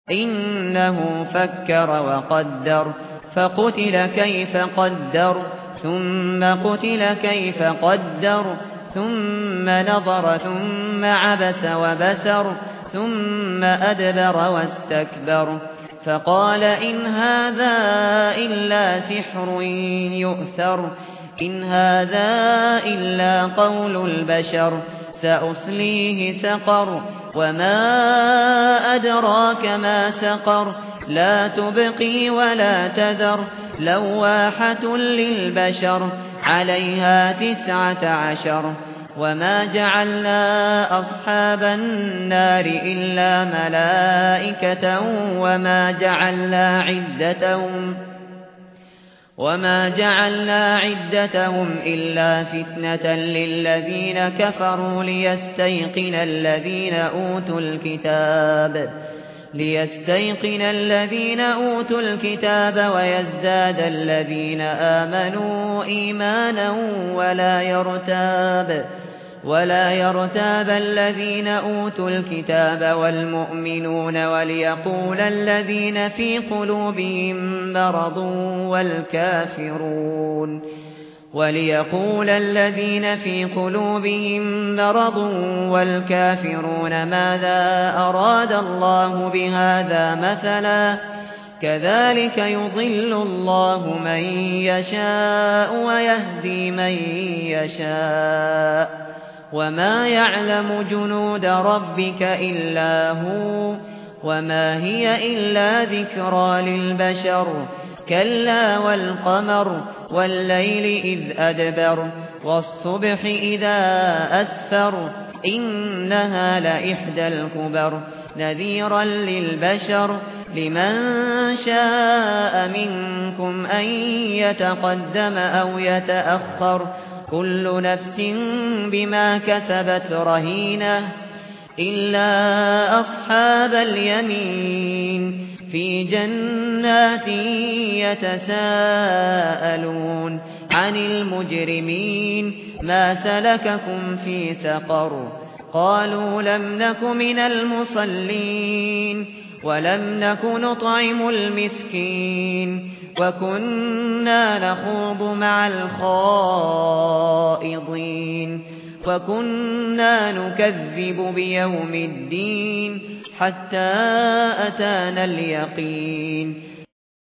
إنه فكر وقدر فقتل كيف قدر ثم قتل كيف قدر ثم نظر ثم عبس وبسر ثم أدبر واستكبر فقال إن هذا إلا سحر يؤثر إن هذا إلا قول البشر سأصليه سقر وما أدراك ما سقر لا تبقي ولا تذر لواحة للبشر عليها 19 وما جعلنا أصحاب النار إلا ملائكة وما جعلنا عدتهم إلا فتنة للذين كفروا ليستيقن الذين أوتوا الكتاب ويزداد الذين آمنوا إيمانا ولا يرتاب الذين أوتوا الكتاب والمؤمنون وليقول الذين في قلوبهم مرض والكافرون ماذا أراد الله بهذا مثلا كذلك يضل الله من يشاء ويهدي من يشاء وما يعلم جنود ربك إلا هو وما هي إلا ذكرى للبشر كلا والقمر والليل إذ أدبر والصبح إذا أسفر إنها لإحدى الكبر نذيرا للبشر لمن شاء منكم أن يتقدم أو يتأخر كل نفس بما كسبت رهينة إلا أصحاب اليمين في جنات يتساءلون عن المجرمين ما سلككم في سقر قالوا لم نك من المصلين ولم نك نطعم المسكين وكنا نخوض مع الخائضين وكنا نكذب بيوم الدين حتى أتانا اليقين